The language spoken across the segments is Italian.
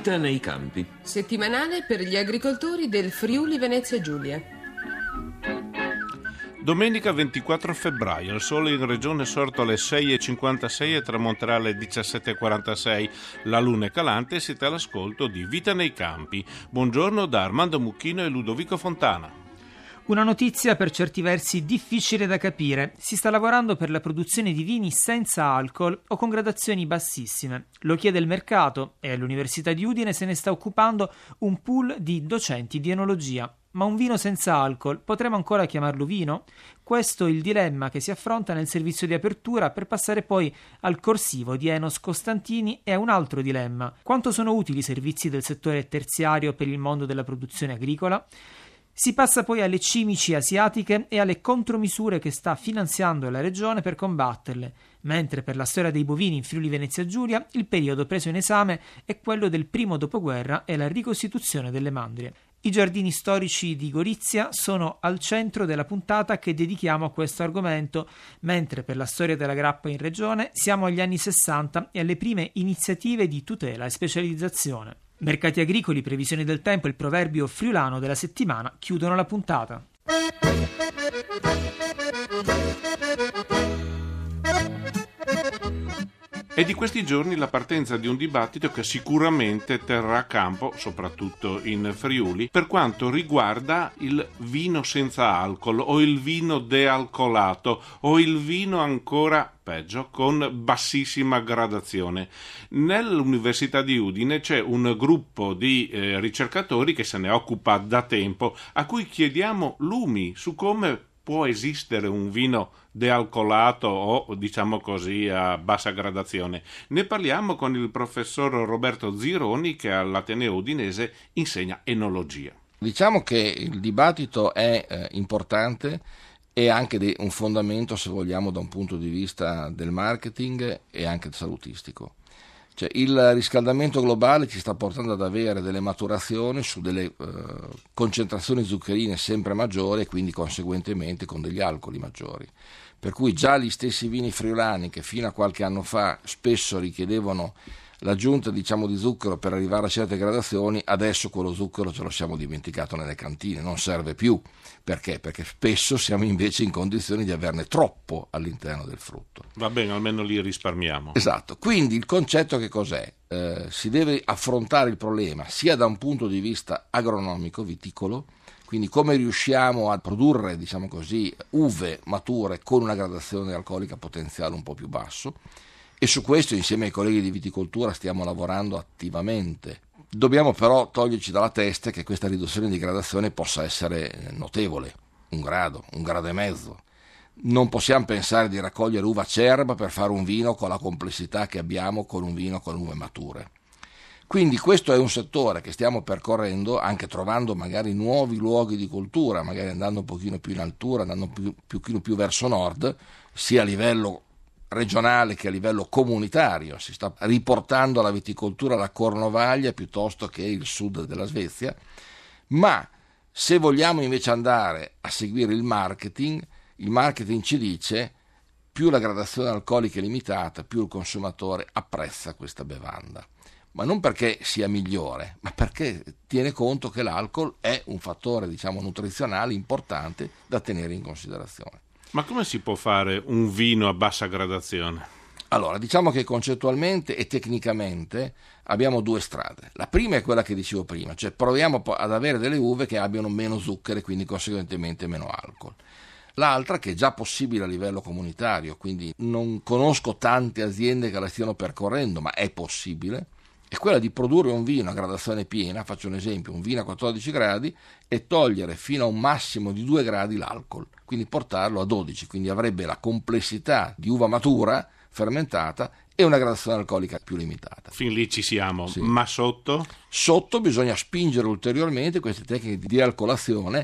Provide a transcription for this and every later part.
Vita nei campi. Settimanale per gli agricoltori del Friuli Venezia Giulia. Domenica 24 febbraio, il sole in regione è sorto alle 6:56 e tramonterà alle 17:46. La luna è calante e siete all'ascolto di Vita nei campi. Buongiorno da Armando Mucchino e Ludovico Fontana. Una notizia per certi versi difficile da capire. Si sta lavorando per la produzione di vini senza alcol o con gradazioni bassissime. Lo chiede il mercato e all'Università di Udine se ne sta occupando un pool di docenti di enologia. Ma un vino senza alcol, potremmo ancora chiamarlo vino? Questo è il dilemma che si affronta nel servizio di apertura per passare poi al corsivo di Enos Costantini e a un altro dilemma. Quanto sono utili i servizi del settore terziario per il mondo della produzione agricola? Si passa poi alle cimici asiatiche e alle contromisure che sta finanziando la regione per combatterle, mentre per la storia dei bovini in Friuli Venezia Giulia il periodo preso in esame è quello del primo dopoguerra e la ricostituzione delle mandrie. I giardini storici di Gorizia sono al centro della puntata che dedichiamo a questo argomento, mentre per la storia della grappa in regione siamo agli anni 60 e alle prime iniziative di tutela e specializzazione. Mercati agricoli, previsioni del tempo e il proverbio friulano della settimana chiudono la puntata. È di questi giorni la partenza di un dibattito che sicuramente terrà a campo, soprattutto in Friuli, per quanto riguarda il vino senza alcol o il vino dealcolato o il vino ancora peggio con bassissima gradazione. Nell'Università di Udine c'è un gruppo di ricercatori che se ne occupa da tempo, a cui chiediamo lumi su come può esistere un vino dealcolato o, diciamo così, a bassa gradazione. Ne parliamo con il professor Roberto Zironi, che all'Ateneo Udinese insegna enologia. Diciamo che il dibattito è importante e anche un fondamento, se vogliamo, da un punto di vista del marketing e anche salutistico. Cioè, il riscaldamento globale ci sta portando ad avere delle maturazioni su delle concentrazioni zuccherine sempre maggiori e quindi conseguentemente con degli alcoli maggiori. Per cui già gli stessi vini friulani che fino a qualche anno fa spesso richiedevano l'aggiunta di zucchero per arrivare a certe gradazioni, adesso quello zucchero ce lo siamo dimenticato nelle cantine, non serve più. Perché? Perché spesso siamo invece in condizioni di averne troppo all'interno del frutto. Va bene, almeno li risparmiamo. Esatto, quindi il concetto che cos'è? Si deve affrontare il problema sia da un punto di vista agronomico, viticolo, quindi come riusciamo a produrre, uve mature con una gradazione alcolica potenziale un po' più basso, e su questo insieme ai colleghi di viticoltura stiamo lavorando attivamente. Dobbiamo però toglierci dalla testa che questa riduzione di gradazione possa essere notevole, un grado e mezzo. Non possiamo pensare di raccogliere uva acerba per fare un vino con la complessità che abbiamo con un vino con uve mature. Quindi questo è un settore che stiamo percorrendo, anche trovando magari nuovi luoghi di coltura, magari andando un pochino più in altura, andando un pochino più verso nord, sia a livello regionale che a livello comunitario. Si sta riportando la viticoltura alla Cornovaglia piuttosto che il sud della Svezia, ma se vogliamo invece andare a seguire il marketing ci dice più la gradazione alcolica è limitata, più il consumatore apprezza questa bevanda, ma non perché sia migliore, ma perché tiene conto che l'alcol è un fattore nutrizionale importante da tenere in considerazione. Ma come si può fare un vino a bassa gradazione? Allora, diciamo che concettualmente e tecnicamente abbiamo due strade. La prima è quella che dicevo prima, cioè proviamo ad avere delle uve che abbiano meno zucchero e quindi conseguentemente meno alcol. L'altra, che è già possibile a livello comunitario, quindi non conosco tante aziende che la stiano percorrendo, ma è possibile, è quella di produrre un vino a gradazione piena, faccio un esempio, un vino a 14 gradi, e togliere fino a un massimo di 2 gradi l'alcol, quindi portarlo a 12, quindi avrebbe la complessità di uva matura, fermentata, e una gradazione alcolica più limitata. Fin lì ci siamo, sì. Ma sotto? Sotto bisogna spingere ulteriormente queste tecniche di alcolazione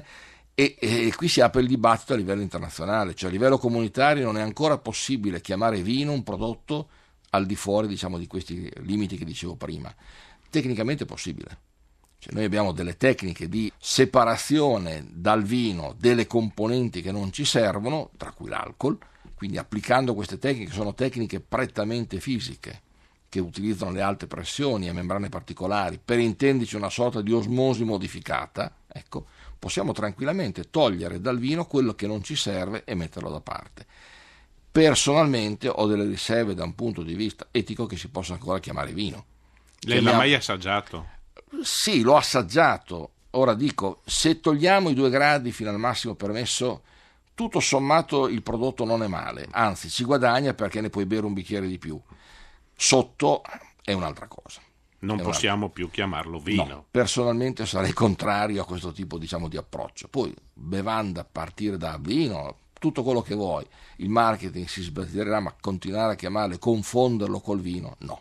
e qui si apre il dibattito a livello internazionale, cioè a livello comunitario non è ancora possibile chiamare vino un prodotto al di fuori di questi limiti che dicevo prima. Tecnicamente è possibile. Cioè noi abbiamo delle tecniche di separazione dal vino delle componenti che non ci servono, tra cui l'alcol, quindi applicando queste tecniche, sono tecniche prettamente fisiche, che utilizzano le alte pressioni e membrane particolari, per intenderci una sorta di osmosi modificata, ecco, possiamo tranquillamente togliere dal vino quello che non ci serve e metterlo da parte. Personalmente ho delle riserve da un punto di vista etico che si possa ancora chiamare vino. Lei l'ha mai assaggiato? Sì, l'ho assaggiato. Ora dico, se togliamo i 2 gradi fino al massimo permesso, tutto sommato il prodotto non è male, anzi ci guadagna perché ne puoi bere un bicchiere di più. Sotto è un'altra cosa. Non possiamo più chiamarlo vino. No, personalmente sarei contrario a questo tipo, diciamo, di approccio. Poi bevanda a partire da vino, tutto quello che vuoi. Il marketing si sbatterà, ma continuare a chiamarlo, confonderlo col vino, no.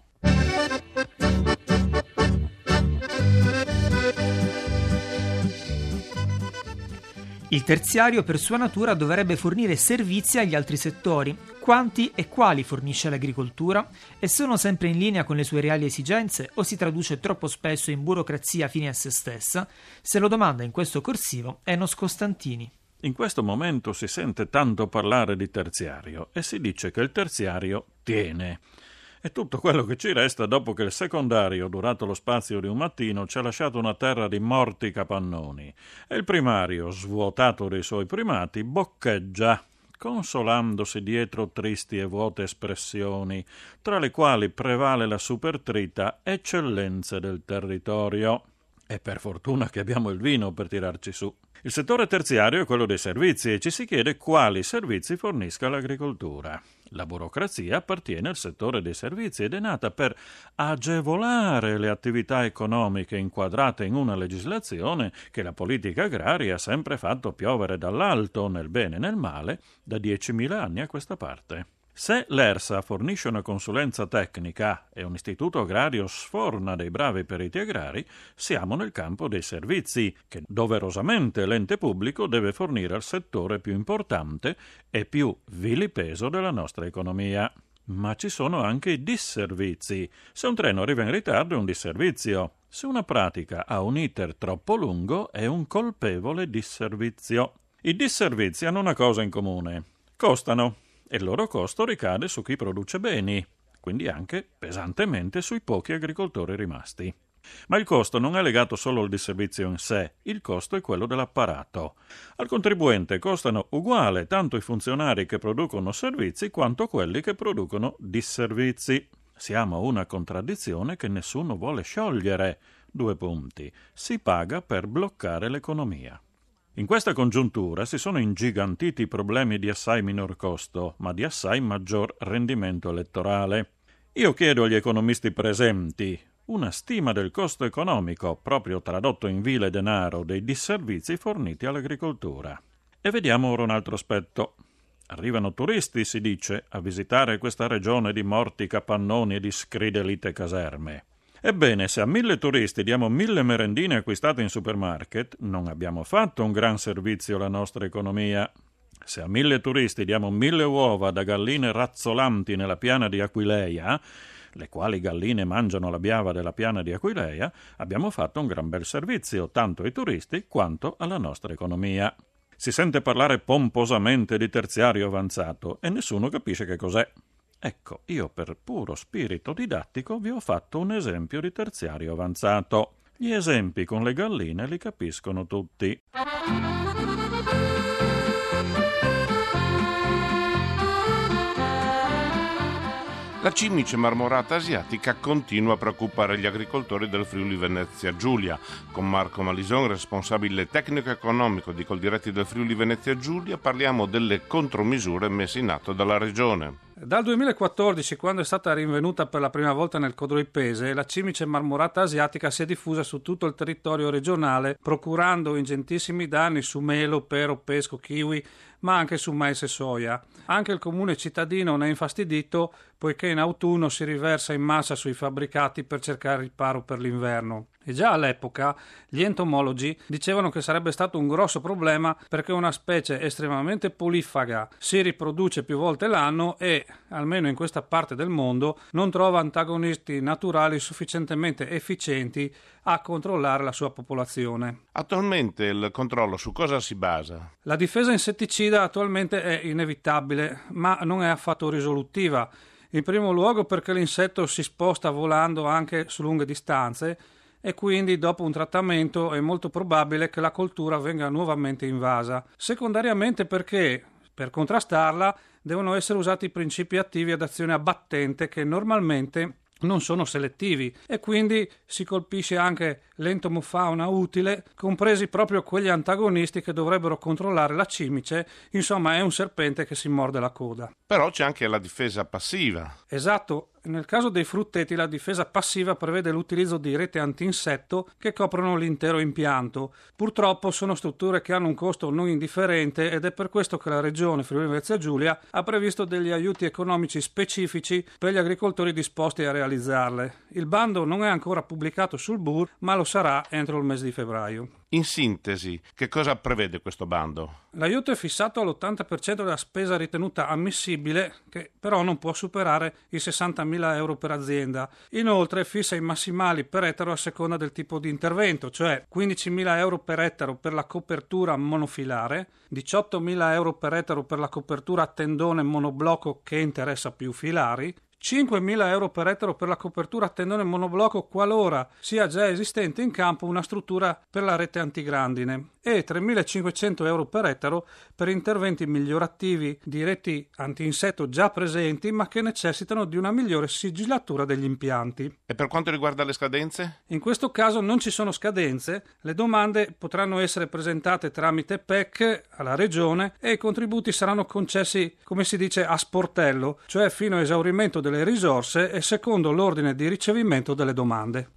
Il terziario per sua natura dovrebbe fornire servizi agli altri settori. Quanti e quali fornisce l'agricoltura? E sono sempre in linea con le sue reali esigenze o si traduce troppo spesso in burocrazia fine a se stessa? Se lo domanda in questo corsivo Enos Costantini. In questo momento si sente tanto parlare di terziario e si dice che il terziario tiene. È tutto quello che ci resta dopo che il secondario, durato lo spazio di un mattino, ci ha lasciato una terra di morti capannoni e il primario, svuotato dei suoi primati, boccheggia, consolandosi dietro tristi e vuote espressioni, tra le quali prevale la supertrita eccellenze del territorio. E per fortuna che abbiamo il vino per tirarci su. Il settore terziario è quello dei servizi e ci si chiede quali servizi fornisca l'agricoltura. La burocrazia appartiene al settore dei servizi ed è nata per agevolare le attività economiche inquadrate in una legislazione che la politica agraria ha sempre fatto piovere dall'alto, nel bene e nel male, da 10.000 anni a questa parte. Se l'ERSA fornisce una consulenza tecnica e un istituto agrario sforna dei bravi periti agrari, siamo nel campo dei servizi, che doverosamente l'ente pubblico deve fornire al settore più importante e più vilipeso della nostra economia. Ma ci sono anche i disservizi. Se un treno arriva in ritardo è un disservizio. Se una pratica ha un iter troppo lungo è un colpevole disservizio. I disservizi hanno una cosa in comune: costano. E il loro costo ricade su chi produce beni, quindi anche pesantemente sui pochi agricoltori rimasti. Ma il costo non è legato solo al disservizio in sé, il costo è quello dell'apparato. Al contribuente costano uguale tanto i funzionari che producono servizi quanto quelli che producono disservizi. Siamo a una contraddizione che nessuno vuole sciogliere. 2 punti. Si paga per bloccare l'economia. In questa congiuntura si sono ingigantiti problemi di assai minor costo, ma di assai maggior rendimento elettorale. Io chiedo agli economisti presenti una stima del costo economico, proprio tradotto in vile denaro, dei disservizi forniti all'agricoltura. E vediamo ora un altro aspetto. Arrivano turisti, si dice, a visitare questa regione di morti capannoni e di scridelite caserme. Ebbene, se a 1.000 turisti diamo 1.000 merendine acquistate in supermarket, non abbiamo fatto un gran servizio alla nostra economia. Se a 1.000 turisti diamo 1.000 uova da galline razzolanti nella piana di Aquileia, le quali galline mangiano la biava della piana di Aquileia, abbiamo fatto un gran bel servizio, tanto ai turisti quanto alla nostra economia. Si sente parlare pomposamente di terziario avanzato e nessuno capisce che cos'è. Ecco, io per puro spirito didattico vi ho fatto un esempio di terziario avanzato. Gli esempi con le galline li capiscono tutti. La cimice marmorata asiatica continua a preoccupare gli agricoltori del Friuli Venezia Giulia. Con Marco Malison, responsabile tecnico-economico di Coldiretti del Friuli Venezia Giulia, parliamo delle contromisure messe in atto dalla regione. Dal 2014, quando è stata rinvenuta per la prima volta nel Codroipese, la cimice marmorata asiatica si è diffusa su tutto il territorio regionale, procurando ingentissimi danni su melo, pero, pesco, kiwi, ma anche su mais e soia. Anche il comune cittadino ne è infastidito, poiché in autunno si riversa in massa sui fabbricati per cercare riparo per l'inverno. E già all'epoca gli entomologi dicevano che sarebbe stato un grosso problema perché una specie estremamente polifaga si riproduce più volte l'anno e, almeno in questa parte del mondo, non trova antagonisti naturali sufficientemente efficienti a controllare la sua popolazione. Attualmente il controllo su cosa si basa? La difesa insetticida attualmente è inevitabile, ma non è affatto risolutiva. In primo luogo perché l'insetto si sposta volando anche su lunghe distanze e quindi dopo un trattamento è molto probabile che la coltura venga nuovamente invasa. Secondariamente perché per contrastarla devono essere usati principi attivi ad azione abbattente che normalmente non sono selettivi e quindi si colpisce anche l'entomofauna utile, compresi proprio quegli antagonisti che dovrebbero controllare la cimice. Insomma, è un serpente che si morde la coda. Però c'è anche la difesa passiva. Esatto. Nel caso dei frutteti la difesa passiva prevede l'utilizzo di rete antinsetto che coprono l'intero impianto. Purtroppo sono strutture che hanno un costo non indifferente ed è per questo che la Regione Friuli-Venezia Giulia ha previsto degli aiuti economici specifici per gli agricoltori disposti a realizzarle. Il bando non è ancora pubblicato sul BUR, ma lo sarà entro il mese di febbraio. In sintesi, che cosa prevede questo bando? L'aiuto è fissato all'80% della spesa ritenuta ammissibile, che però non può superare i 60.000 euro per azienda. Inoltre fissa i massimali per ettaro a seconda del tipo di intervento, cioè 15.000 euro per ettaro per la copertura monofilare, 18.000 euro per ettaro per la copertura a tendone monoblocco che interessa più filari, 5.000 euro per ettaro per la copertura a tendone monoblocco qualora sia già esistente in campo una struttura per la rete antigrandine e 3.500 euro per ettaro per interventi migliorativi di reti antinsetto già presenti ma che necessitano di una migliore sigillatura degli impianti. E per quanto riguarda le scadenze? In questo caso non ci sono scadenze, le domande potranno essere presentate tramite PEC alla Regione e i contributi saranno concessi, come si dice, a sportello, cioè fino a esaurimento delle risorse e secondo l'ordine di ricevimento delle domande.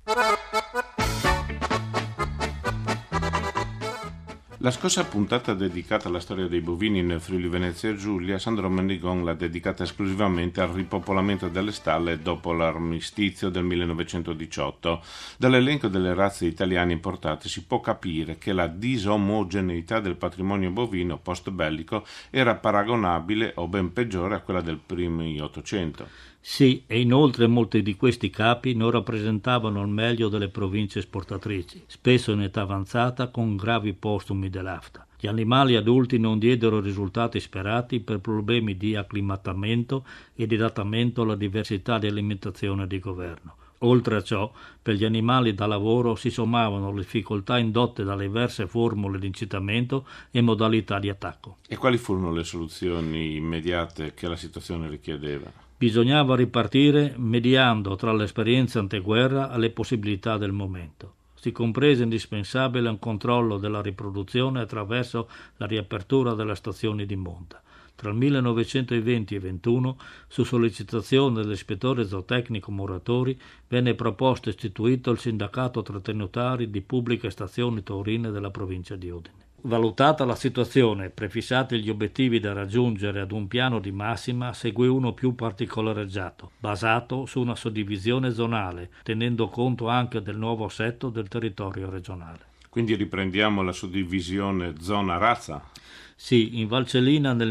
La scorsa puntata dedicata alla storia dei bovini nel Friuli Venezia Giulia, Sandro Mendigon l'ha dedicata esclusivamente al ripopolamento delle stalle dopo l'armistizio del 1918. Dall'elenco delle razze italiane importate si può capire che la disomogeneità del patrimonio bovino post-bellico era paragonabile o ben peggiore a quella del primo Ottocento. Sì, e inoltre molti di questi capi non rappresentavano il meglio delle province esportatrici, spesso in età avanzata con gravi postumi dell'afta. Gli animali adulti non diedero risultati sperati per problemi di acclimatamento e di adattamento alla diversità di alimentazione e di governo. Oltre a ciò, per gli animali da lavoro si sommavano le difficoltà indotte dalle diverse formule di incitamento e modalità di attacco. E quali furono le soluzioni immediate che la situazione richiedeva? Bisognava ripartire mediando tra l'esperienza anteguerra e le possibilità del momento. Si comprese indispensabile un controllo della riproduzione attraverso la riapertura delle stazioni di monta. Tra il 1920 e 21, su sollecitazione dell'ispettore zootecnico Muratori, venne proposto e istituito il sindacato trattenutari di pubbliche stazioni taurine della provincia di Udine. Valutata la situazione e prefissati gli obiettivi da raggiungere ad un piano di massima, seguì uno più particolareggiato, basato su una suddivisione zonale, tenendo conto anche del nuovo assetto del territorio regionale. Quindi riprendiamo la suddivisione zona-razza? Sì, in Valcellina nel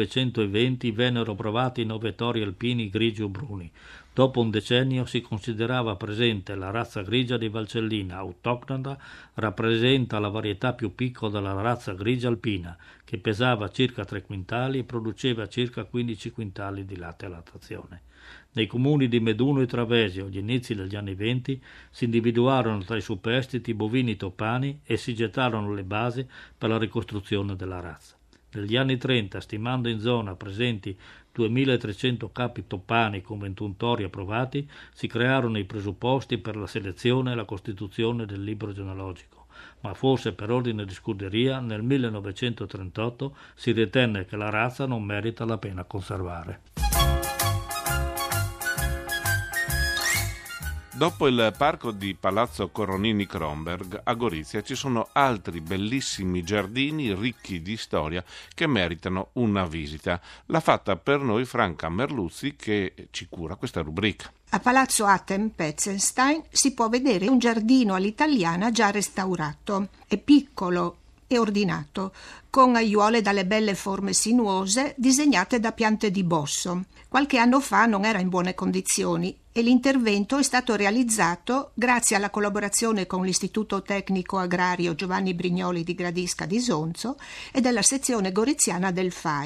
1920 vennero provati 9 tori alpini grigio-bruni. Dopo un decennio si considerava presente la razza grigia di Valcellina, autoctona, rappresenta la varietà più piccola della razza grigia alpina, che pesava circa 3 quintali e produceva circa 15 quintali di latte a lattazione. Nei comuni di Meduno e Travesio, agli inizi degli anni 20, si individuarono tra i superstiti bovini topani e si gettarono le basi per la ricostruzione della razza. Negli anni 30, stimando in zona presenti 2.300 capi topani con 21 tori approvati, si crearono i presupposti per la selezione e la costituzione del libro genealogico, ma forse per ordine di scuderia nel 1938 si ritenne che la razza non merita la pena conservare. Dopo il parco di Palazzo Coronini-Kronberg, a Gorizia ci sono altri bellissimi giardini ricchi di storia che meritano una visita. L'ha fatta per noi Franca Merluzzi, che ci cura questa rubrica. A Palazzo Atem-Petzenstein si può vedere un giardino all'italiana già restaurato. È piccolo e ordinato, con aiuole dalle belle forme sinuose disegnate da piante di bosso. Qualche anno fa non era in buone condizioni e l'intervento è stato realizzato grazie alla collaborazione con l'Istituto Tecnico Agrario Giovanni Brignoli di Gradisca di Sonzo e della sezione goriziana del FAI.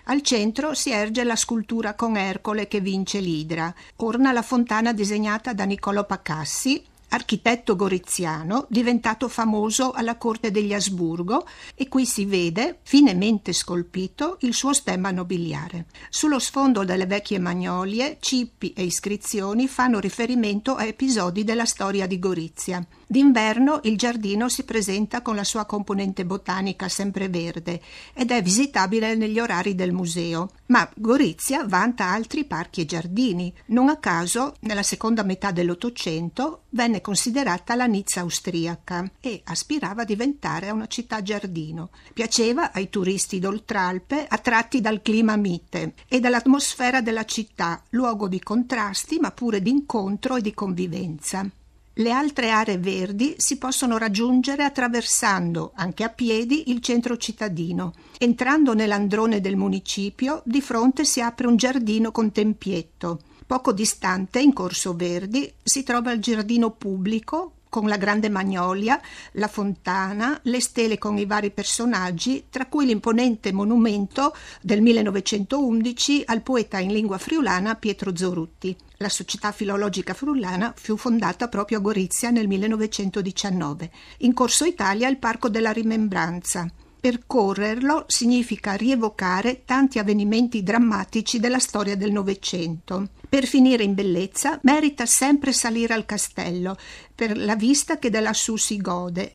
Al centro si erge la scultura con Ercole che vince l'Idra. Orna la fontana disegnata da Niccolò Pacassi, architetto goriziano, diventato famoso alla corte degli Asburgo, e qui si vede, finemente scolpito, il suo stemma nobiliare. Sullo sfondo delle vecchie magnolie, cippi e iscrizioni fanno riferimento a episodi della storia di Gorizia. D'inverno il giardino si presenta con la sua componente botanica sempreverde ed è visitabile negli orari del museo. Ma Gorizia vanta altri parchi e giardini. Non a caso, nella seconda metà dell'Ottocento, venne considerata la Nizza austriaca e aspirava a diventare una città giardino. Piaceva ai turisti d'Oltralpe, attratti dal clima mite e dall'atmosfera della città, luogo di contrasti ma pure di incontro e di convivenza. Le altre aree verdi si possono raggiungere attraversando, anche a piedi, il centro cittadino. Entrando nell'androne del municipio, di fronte si apre un giardino con tempietto. Poco distante, in Corso Verdi, si trova il giardino pubblico con la grande magnolia, la fontana, le stele con i vari personaggi, tra cui l'imponente monumento del 1911 al poeta in lingua friulana Pietro Zorutti. La Società Filologica Friulana fu fondata proprio a Gorizia nel 1919. In Corso Italia il Parco della Rimembranza. Percorrerlo significa rievocare tanti avvenimenti drammatici della storia del Novecento. Per finire in bellezza, merita sempre salire al castello, per la vista che da lassù si gode.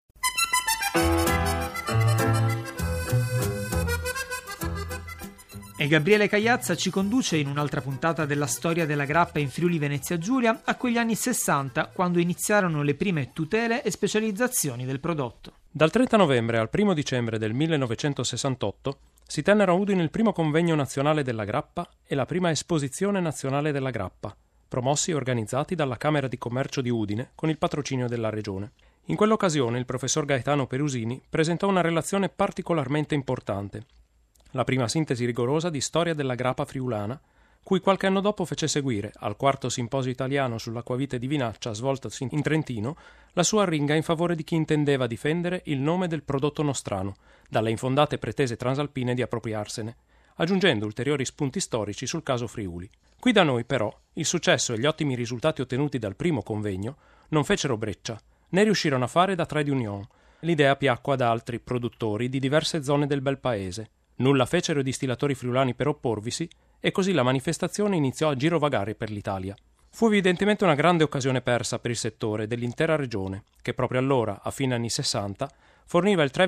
E Gabriele Cagliazza ci conduce in un'altra puntata della storia della grappa in Friuli Venezia Giulia a quegli anni 60, quando iniziarono le prime tutele e specializzazioni del prodotto. Dal 30 novembre al 1 dicembre del 1968 si tennero a Udine il primo convegno nazionale della grappa e la prima esposizione nazionale della grappa, promossi e organizzati dalla Camera di Commercio di Udine con il patrocinio della Regione. In quell'occasione il professor Gaetano Perusini presentò una relazione particolarmente importante, la prima sintesi rigorosa di storia della grappa friulana, cui qualche anno dopo fece seguire, al quarto simposio italiano sull'acquavite di Vinaccia svoltosi in Trentino, la sua arringa in favore di chi intendeva difendere il nome del prodotto nostrano, dalle infondate pretese transalpine di appropriarsene, aggiungendo ulteriori spunti storici sul caso Friuli. Qui da noi, però, il successo e gli ottimi risultati ottenuti dal primo convegno non fecero breccia, né riuscirono a fare da trade union. L'idea piacque ad altri produttori di diverse zone del bel paese. Nulla fecero i distillatori friulani per opporvisi, e così la manifestazione iniziò a girovagare per l'Italia. Fu evidentemente una grande occasione persa per il settore dell'intera regione, che proprio allora, a fine anni 60, forniva il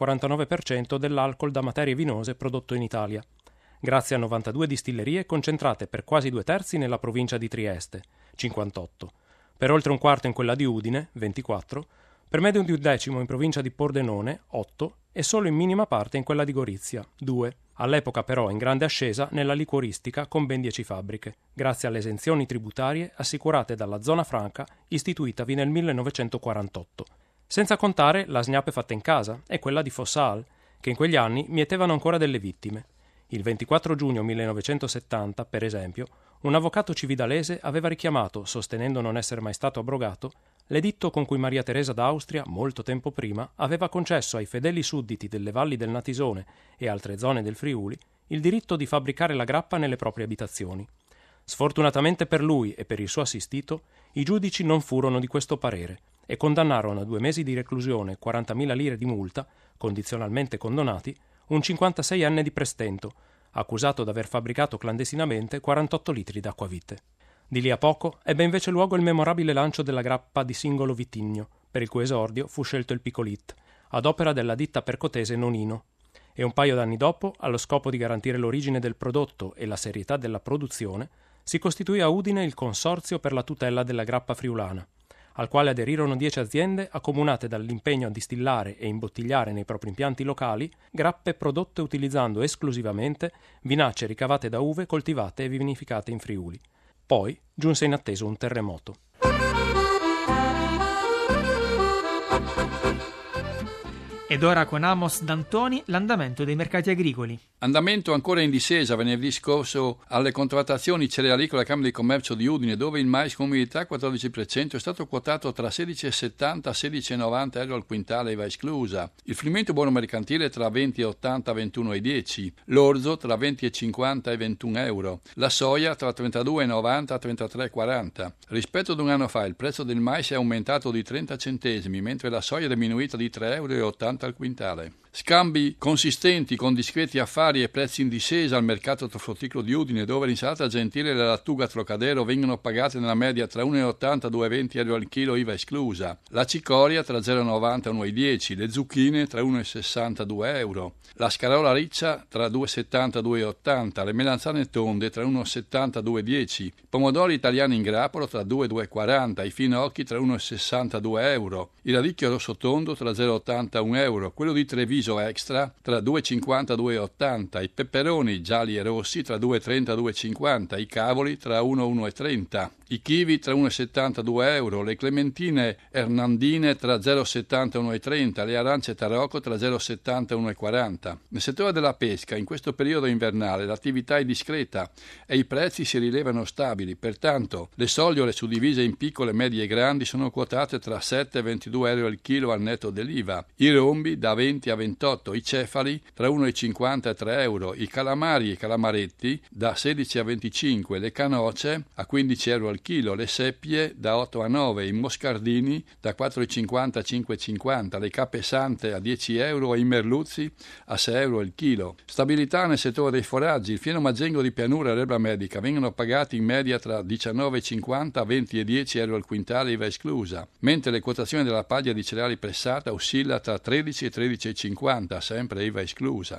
3,49% dell'alcol da materie vinose prodotto in Italia, grazie a 92 distillerie concentrate per quasi 2/3 nella provincia di Trieste, 58, per oltre un quarto in quella di Udine, 24, per medio di 1/10 in provincia di Pordenone, 8, e solo in minima parte in quella di Gorizia, 2. All'epoca però in grande ascesa nella liquoristica con ben 10 fabbriche, grazie alle esenzioni tributarie assicurate dalla zona franca istituitavi nel 1948. Senza contare la sgnape fatta in casa e quella di Fossal, che in quegli anni mietevano ancora delle vittime. Il 24 giugno 1970, per esempio, un avvocato cividalese aveva richiamato, sostenendo non essere mai stato abrogato, l'editto con cui Maria Teresa d'Austria, molto tempo prima, aveva concesso ai fedeli sudditi delle valli del Natisone e altre zone del Friuli il diritto di fabbricare la grappa nelle proprie abitazioni. Sfortunatamente per lui e per il suo assistito, i giudici non furono di questo parere e condannarono a 2 mesi di reclusione e 40.000 lire di multa, condizionalmente condonati, un 56enne di Prestento, accusato d'aver fabbricato clandestinamente 48 litri d'acquavite. Di lì a poco ebbe invece luogo il memorabile lancio della grappa di Singolo Vitigno, per il cui esordio fu scelto il Picolit, ad opera della ditta percotese Nonino, e un paio d'anni dopo, allo scopo di garantire l'origine del prodotto e la serietà della produzione, si costituì a Udine il Consorzio per la tutela della grappa friulana, al quale aderirono 10 aziende accomunate dall'impegno a distillare e imbottigliare nei propri impianti locali grappe prodotte utilizzando esclusivamente vinacce ricavate da uve coltivate e vinificate in Friuli. Poi giunse inatteso un terremoto. Ed ora con Amos D'Antoni l'andamento dei mercati agricoli. Andamento ancora in discesa venerdì scorso alle contrattazioni cerealicole alla Camera di Commercio di Udine, dove il mais con umidità 14% è stato quotato tra 16,70 e 16,90 euro al quintale, IVA esclusa. Il frumento buono mercantile tra 20,80 e 21,10, l'orzo tra 20,50 e 21 euro, la soia tra 32,90 e 33,40. Rispetto ad un anno fa il prezzo del mais è aumentato di 30 centesimi, mentre la soia è diminuita di 3,80 euro al quintale. Scambi consistenti con discreti affari e prezzi in discesa al mercato trofrutticolo di Udine, dove l'insalata gentile e la lattuga Trocadero vengono pagate nella media tra 1,80 e 2,20 euro al chilo, IVA esclusa, la cicoria tra 0,90 e 1,10, le zucchine tra 1,60 e 2 euro, la scarola riccia tra 2,70 e 2,80, le melanzane tonde tra 1,70 e 2,10, pomodori italiani in grappolo tra 2 e 2,40, i finocchi tra 1,60 e 2 euro, il radicchio rosso tondo tra 0,80 e 1 euro, quello di Treviso extra tra 2,50 e 2,80, i peperoni gialli e rossi tra 2,30 e 2,50, i cavoli tra 1 e 1,30, i kiwi tra 1,70 e 2 euro, le clementine ernandine tra 0,70 e 1,30, le arance tarocco tra 0,70 e 1,40. Nel settore della pesca, in questo periodo invernale, l'attività è discreta e i prezzi si rilevano stabili, pertanto le sogliole suddivise in piccole, medie e grandi sono quotate tra 7 e 22 euro al chilo al netto dell'IVA, i rombi da 20 a 28, i cefali tra 1,50 e 3 euro, i calamari e calamaretti da 16 a 25, le canoce a 15 euro al chilo, le seppie da 8 a 9, i moscardini da 4,50 a 5,50, le cappe sante a 10 euro e i merluzzi a 6 euro al chilo. Stabilità nel settore dei foraggi, il fieno maggengo di pianura e l'erba medica vengono pagati in media tra 19,50 a 20,10 euro al quintale, IVA esclusa, mentre le quotazioni della paglia di cereali pressata oscilla tra 13 e 13,50, sempre IVA esclusa.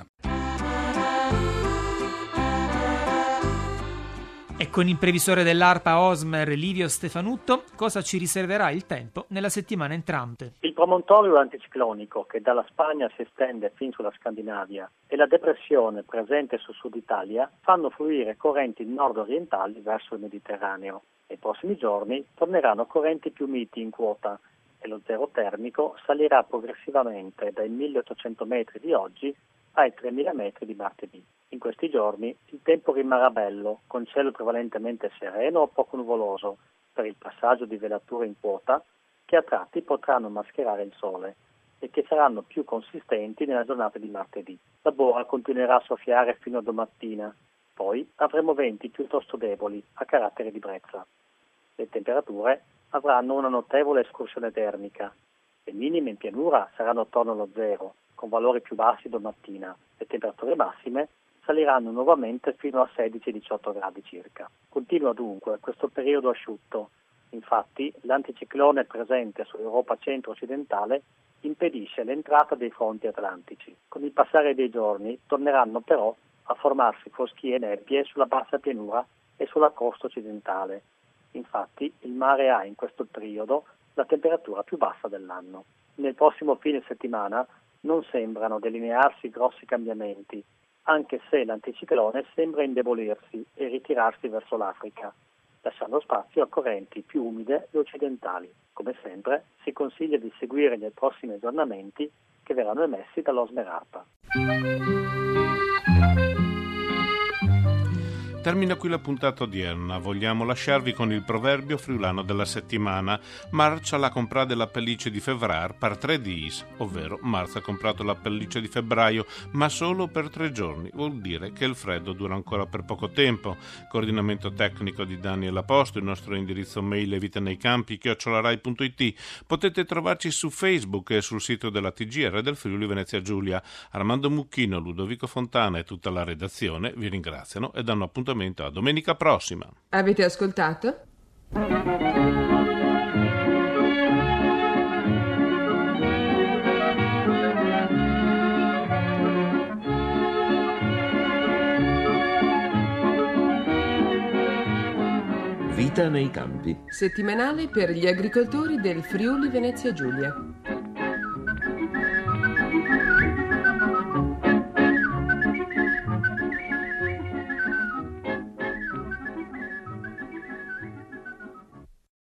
E con il previsore dell'ARPA Osmer Livio Stefanutto, cosa ci riserverà il tempo nella settimana entrante? Il promontorio anticiclonico che dalla Spagna si estende fin sulla Scandinavia e la depressione presente sul sud Italia fanno fluire correnti nord-orientali verso il Mediterraneo. Nei prossimi giorni torneranno correnti più miti in quota e lo zero termico salirà progressivamente dai 1800 metri di oggi ai 3000 metri di martedì. In questi giorni il tempo rimarrà bello, con cielo prevalentemente sereno o poco nuvoloso, per il passaggio di velature in quota che a tratti potranno mascherare il sole e che saranno più consistenti nella giornata di martedì. La bora continuerà a soffiare fino a domattina, poi avremo venti piuttosto deboli a carattere di brezza. Le temperature avranno una notevole escursione termica. Le minime in pianura saranno attorno allo zero, con valori più bassi domattina. Le temperature massime saliranno nuovamente fino a 16-18 gradi circa. Continua dunque questo periodo asciutto. Infatti l'anticiclone presente sull'Europa centro-occidentale impedisce l'entrata dei fronti atlantici. Con il passare dei giorni torneranno però a formarsi foschie e nebbie sulla bassa pianura e sulla costa occidentale. Infatti il mare ha in questo periodo la temperatura più bassa dell'anno. Nel prossimo fine settimana non sembrano delinearsi grossi cambiamenti, anche se l'anticiclone sembra indebolirsi e ritirarsi verso l'Africa, lasciando spazio a correnti più umide e occidentali. Come sempre si consiglia di seguire nei prossimi aggiornamenti che verranno emessi dall'Osmer ARPA. Termina qui la puntata odierna. Vogliamo lasciarvi con il proverbio friulano della settimana. Marcia l'ha comprata la pelliccia di febbraio per 3 dies, ovvero Marcia ha comprato la pelliccia di febbraio, ma solo per 3 giorni. Vuol dire che il freddo dura ancora per poco tempo. Coordinamento tecnico di Daniel Aposto, il nostro indirizzo mail è viteneiCampi@rai.it. Potete trovarci su Facebook e sul sito della TGR del Friuli Venezia Giulia. Armando Mucchino, Ludovico Fontana e tutta la redazione vi ringraziano e danno appuntamento a domenica prossima. Avete ascoltato? Vita nei campi. Settimanale per gli agricoltori del Friuli Venezia Giulia.